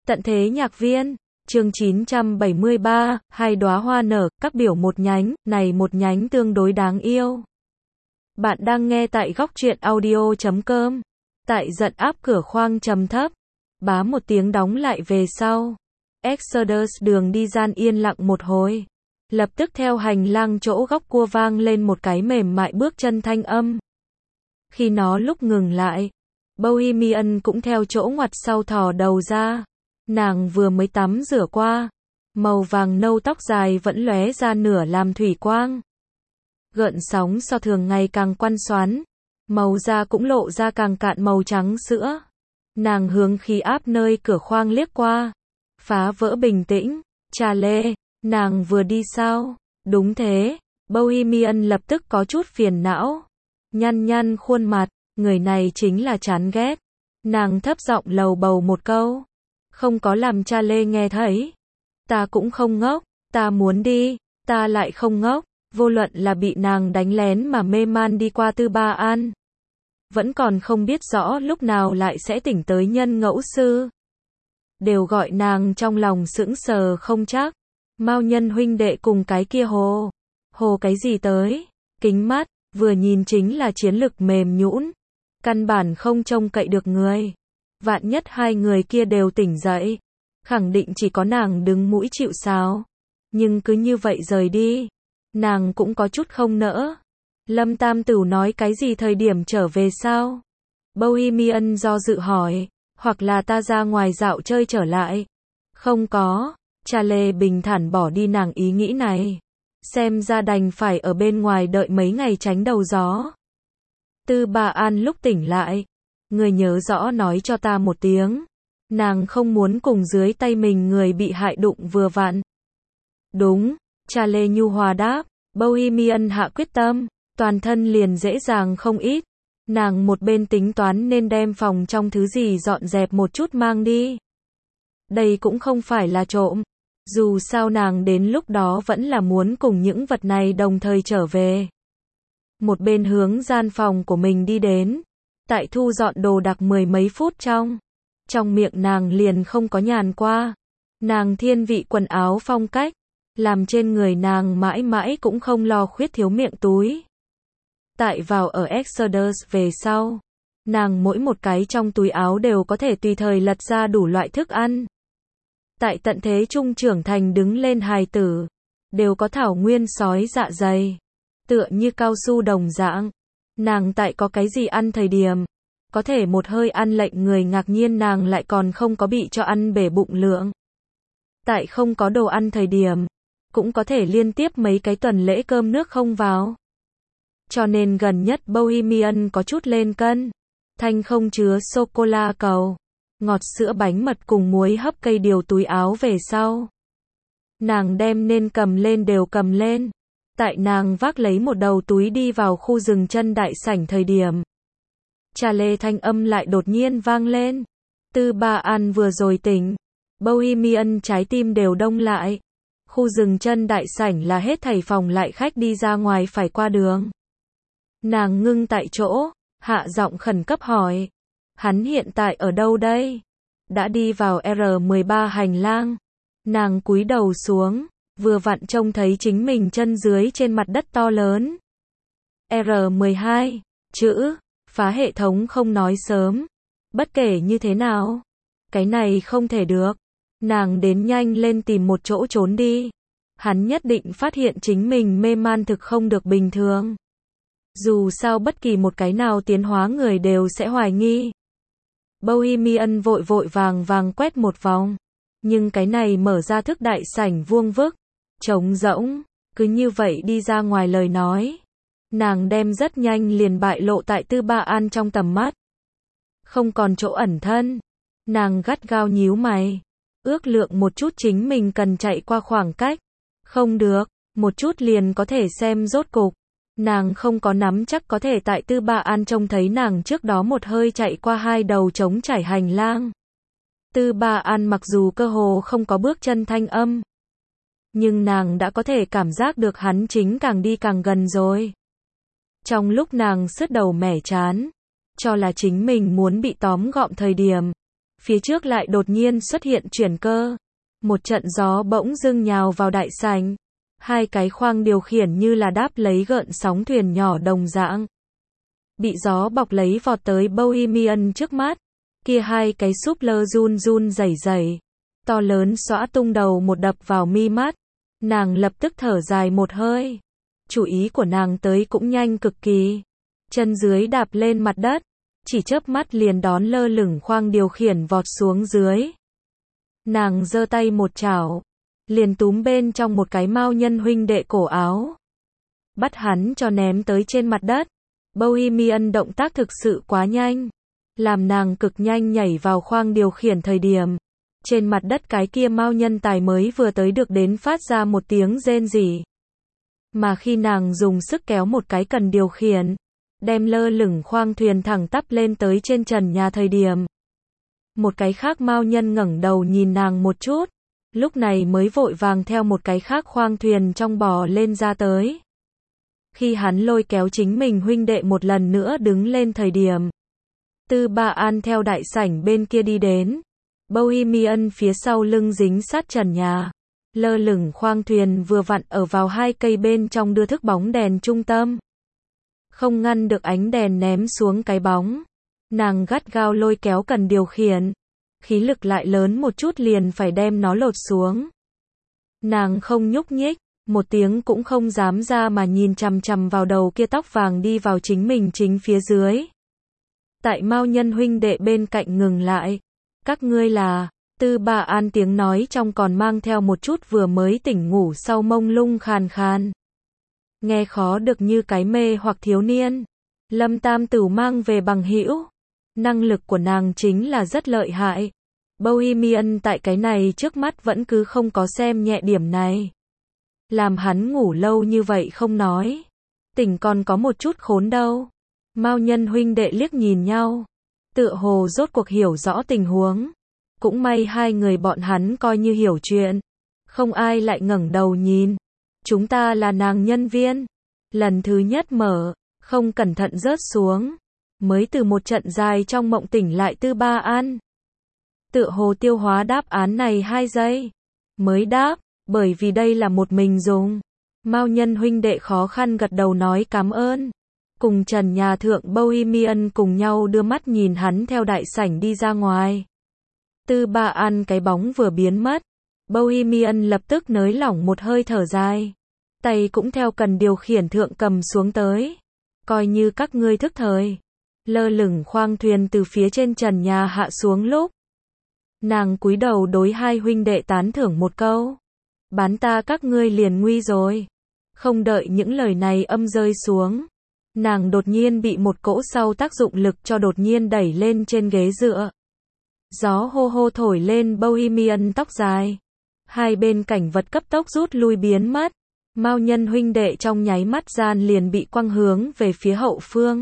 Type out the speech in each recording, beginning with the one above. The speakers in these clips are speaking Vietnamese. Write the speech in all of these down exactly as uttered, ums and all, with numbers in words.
Tận thế nhạc viên, chương chín trăm bảy mươi ba, hai đóa hoa nở, các biểu một nhánh, này một nhánh tương đối đáng yêu. Bạn đang nghe tại góc truyện audio chấm com. Tại giận áp cửa khoang trầm thấp. Bá một tiếng đóng lại về sau. Exodus đường đi gian yên lặng một hồi. Lập tức theo hành lang chỗ góc cua vang lên một cái mềm mại bước chân thanh âm. Khi nó lúc ngừng lại, Bohemian cũng theo chỗ ngoặt sau thò đầu ra. Nàng vừa mới tắm rửa qua, màu vàng nâu tóc dài vẫn lóe ra nửa làm thủy quang. Gợn sóng so thường ngày càng quăn xoắn, màu da cũng lộ ra càng cạn màu trắng sữa. Nàng hướng khí áp nơi cửa khoang liếc qua, phá vỡ bình tĩnh. Trà lê, nàng vừa đi sao? Đúng thế, Bohemian lập tức có chút phiền não. Nhăn nhăn khuôn mặt, người này chính là chán ghét. Nàng thấp giọng lầu bầu một câu. Không có làm cha lê nghe thấy. Ta cũng không ngốc, ta muốn đi, ta lại không ngốc. Vô luận là bị nàng đánh lén mà mê man đi qua Tư Ba An, vẫn còn không biết rõ lúc nào lại sẽ tỉnh tới nhân ngẫu sư. Đều gọi nàng trong lòng sững sờ không chắc. Mao nhân huynh đệ cùng cái kia hồ. Hồ cái gì tới? Kính mắt, vừa nhìn chính là chiến lực mềm nhũn. Căn bản không trông cậy được người. Vạn nhất hai người kia đều tỉnh dậy, khẳng định chỉ có nàng đứng mũi chịu sào. Nhưng cứ như vậy rời đi, nàng cũng có chút không nỡ. Lâm Tam Tửu nói cái gì thời điểm trở về sao? Bohemian do dự hỏi, hoặc là ta ra ngoài dạo chơi trở lại. Không có, Cha Lê bình thản bỏ đi nàng ý nghĩ này. Xem ra đành phải ở bên ngoài đợi mấy ngày tránh đầu gió. Tư Ba An lúc tỉnh lại, người nhớ rõ nói cho ta một tiếng. Nàng không muốn cùng dưới tay mình người bị hại đụng vừa vặn. Đúng, Cha Lê nhu hòa đáp. Bohemian hạ quyết tâm, toàn thân liền dễ dàng không ít. Nàng một bên tính toán nên đem phòng trong thứ gì dọn dẹp một chút mang đi. Đây cũng không phải là trộm. Dù sao nàng đến lúc đó vẫn là muốn cùng những vật này đồng thời trở về. Một bên hướng gian phòng của mình đi đến. Tại thu dọn đồ đạc mười mấy phút trong. Trong miệng nàng liền không có nhàn qua. Nàng thiên vị quần áo phong cách. Làm trên người nàng mãi mãi cũng không lo khuyết thiếu miệng túi. Tại vào ở Exodus về sau. Nàng mỗi một cái trong túi áo đều có thể tùy thời lật ra đủ loại thức ăn. Tại tận thế trung trưởng thành đứng lên hài tử. Đều có thảo nguyên sói dạ dày. Tựa như cao su đồng dạng. Nàng tại có cái gì ăn thời điểm. Có thể một hơi ăn lệnh người ngạc nhiên nàng lại còn không có bị cho ăn bể bụng lượng. Tại không có đồ ăn thời điểm. Cũng có thể liên tiếp mấy cái tuần lễ cơm nước không vào. Cho nên gần nhất Bohemian có chút lên cân. Thanh không chứa sô-cô-la cầu. Ngọt sữa bánh mật cùng muối hấp cây điều túi áo về sau. Nàng đem nên cầm lên đều cầm lên. Tại nàng vác lấy một đầu túi đi vào khu rừng chân đại sảnh thời điểm. Trà lê thanh âm lại đột nhiên vang lên. Tư Ba An vừa rồi tỉnh. Bohemian trái tim đều đông lại. Khu rừng chân đại sảnh là hết thảy phòng lại khách đi ra ngoài phải qua đường. Nàng ngưng tại chỗ, hạ giọng khẩn cấp hỏi. Hắn hiện tại ở đâu đây? Đã đi vào R mười ba hành lang. Nàng cúi đầu xuống, vừa vặn trông thấy chính mình chân dưới trên mặt đất to lớn. R mười hai, chữ, phá hệ thống không nói sớm. Bất kể như thế nào, cái này không thể được. Nàng đến nhanh lên tìm một chỗ trốn đi. Hắn nhất định phát hiện chính mình mê man thực không được bình thường. Dù sao bất kỳ một cái nào tiến hóa người đều sẽ hoài nghi. Bohemian vội vội vàng vàng quét một vòng. Nhưng cái này mở ra thức đại sảnh vuông vức, trống rỗng, cứ như vậy đi ra ngoài lời nói. Nàng đem rất nhanh liền bại lộ tại Tư Ba An trong tầm mắt. Không còn chỗ ẩn thân. Nàng gắt gao nhíu mày. Ước lượng một chút chính mình cần chạy qua khoảng cách. Không được, một chút liền có thể xem rốt cục. Nàng không có nắm chắc có thể tại Tư Ba An trông thấy nàng trước đó một hơi chạy qua hai đầu trống trải hành lang. Tư Ba An mặc dù cơ hồ không có bước chân thanh âm. Nhưng nàng đã có thể cảm giác được hắn chính càng đi càng gần rồi. Trong lúc nàng sứt đầu mẻ chán, cho là chính mình muốn bị tóm gọn thời điểm. phía trước lại đột nhiên xuất hiện chuyển cơ. Một trận gió bỗng dưng nhào vào đại sảnh. Hai cái khoang điều khiển như là đáp lấy gợn sóng thuyền nhỏ đồng dạng. Bị gió bọc lấy vọt tới Bohemian trước mắt. Kia hai cái súp lơ run run rẩy rẩy. To lớn xõa tung đầu một đập vào mi mắt. Nàng lập tức thở dài một hơi. Chủ ý của nàng tới cũng nhanh cực kỳ. Chân dưới đạp lên mặt đất. Chỉ chớp mắt liền đón lơ lửng khoang điều khiển vọt xuống dưới. Nàng giơ tay một chảo. Liền túm bên trong một cái mao nhân huynh đệ cổ áo. Bắt hắn cho ném tới trên mặt đất. Bohemian động tác thực sự quá nhanh. Làm nàng cực nhanh nhảy vào khoang điều khiển thời điểm. Trên mặt đất cái kia mao nhân tài mới vừa tới được đến phát ra một tiếng rên rỉ. Mà khi nàng dùng sức kéo một cái cần điều khiển. Đem lơ lửng khoang thuyền thẳng tắp lên tới trên trần nhà thời điểm. Một cái khác mao nhân ngẩng đầu nhìn nàng một chút. Lúc này mới vội vàng theo một cái khác khoang thuyền trong bò lên ra tới. Khi hắn lôi kéo chính mình huynh đệ một lần nữa đứng lên thời điểm. Tư Ba An theo đại sảnh bên kia đi đến. Bohemian phía sau lưng dính sát trần nhà. Lơ lửng khoang thuyền vừa vặn ở vào hai cây bên trong đưa thức bóng đèn trung tâm. Không ngăn được ánh đèn ném xuống cái bóng. Nàng gắt gao lôi kéo cần điều khiển. Khí lực lại lớn một chút liền phải đem nó lột xuống. Nàng không nhúc nhích, một tiếng cũng không dám ra mà nhìn chằm chằm vào đầu kia tóc vàng đi vào chính mình chính phía dưới. Tại mao nhân huynh đệ bên cạnh ngừng lại. Các ngươi là, Tư Ba An tiếng nói trong còn mang theo một chút vừa mới tỉnh ngủ sau mông lung khàn khàn. Nghe khó được như cái mê hoặc thiếu niên. Lâm Tam Tửu mang về bằng hữu. Năng lực của nàng chính là rất lợi hại. Bohemian tại cái này trước mắt vẫn cứ không có xem nhẹ điểm này. Làm hắn ngủ lâu như vậy không nói. Tỉnh còn có một chút khốn đâu. Mao nhân huynh đệ liếc nhìn nhau. Tựa hồ rốt cuộc hiểu rõ tình huống. Cũng may hai người bọn hắn coi như hiểu chuyện. Không ai lại ngẩng đầu nhìn. Chúng ta là nàng nhân viên. Lần thứ nhất mở, không cẩn thận rớt xuống. Mới từ một trận dài trong mộng tỉnh lại Tư Ba An. Tựa hồ tiêu hóa đáp án này hai giây. Mới đáp, bởi vì đây là một mình dùng. Mao nhân huynh đệ khó khăn gật đầu nói cảm ơn. Cùng trần nhà thượng Bohemian cùng nhau đưa mắt nhìn hắn theo đại sảnh đi ra ngoài. Tư Ba An cái bóng vừa biến mất. Bohemian lập tức nới lỏng một hơi thở dài. Tay cũng theo cần điều khiển thượng cầm xuống tới. Coi như các ngươi thức thời. Lơ lửng khoang thuyền từ phía trên trần nhà hạ xuống lúc. Nàng cúi đầu đối hai huynh đệ tán thưởng một câu. Bán ta các ngươi liền nguy rồi. Không đợi những lời này âm rơi xuống. Nàng đột nhiên bị một cỗ sau tác dụng lực cho đột nhiên đẩy lên trên ghế dựa. Gió hô hô thổi lên Bohemian tóc dài. Hai bên cảnh vật cấp tốc rút lui biến mất. Mao nhân huynh đệ trong nháy mắt gian liền bị quăng hướng về phía hậu phương.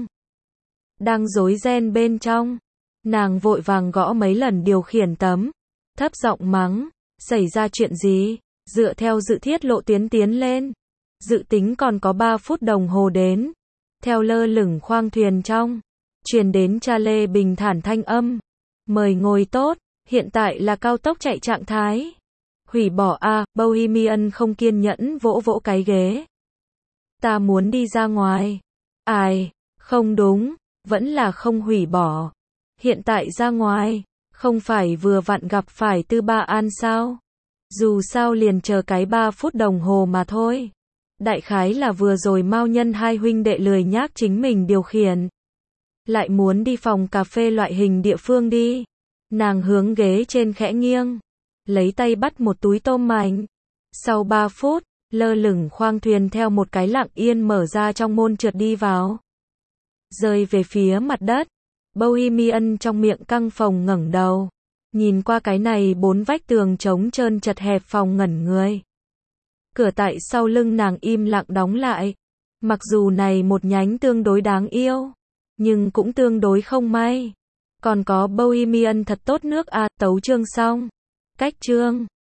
Đang rối ren bên trong. Nàng vội vàng gõ mấy lần điều khiển tấm. Thấp giọng mắng. Xảy ra chuyện gì? Dựa theo dự thiết lộ tuyến tiến lên. Dự tính còn có ba phút đồng hồ đến. Theo lơ lửng khoang thuyền trong. Truyền đến cha Lê bình thản thanh âm. Mời ngồi tốt. Hiện tại là cao tốc chạy trạng thái. Hủy bỏ a, à, Bohemian không kiên nhẫn vỗ vỗ cái ghế. Ta muốn đi ra ngoài. Ai, không đúng, vẫn là không hủy bỏ. Hiện tại ra ngoài, không phải vừa vặn gặp phải Tư Ba An sao? Dù sao liền chờ cái ba phút đồng hồ mà thôi. Đại khái là vừa rồi Mao nhân hai huynh đệ lười nhác chính mình điều khiển. Lại muốn đi phòng cà phê loại hình địa phương đi. Nàng hướng ghế trên khẽ nghiêng. Lấy tay bắt một túi tôm mảnh. Sau ba phút, lơ lửng khoang thuyền theo một cái lặng yên mở ra trong môn trượt đi vào. Rơi về phía mặt đất. Bohemian trong miệng căng phồng ngẩng đầu. Nhìn qua cái này bốn vách tường trống trơn chật hẹp phòng ngẩn người. Cửa tại sau lưng nàng im lặng đóng lại. Mặc dù này một nhánh tương đối đáng yêu. Nhưng cũng tương đối không may. Còn có Bohemian thật tốt nước a, tấu chương xong. Cách chương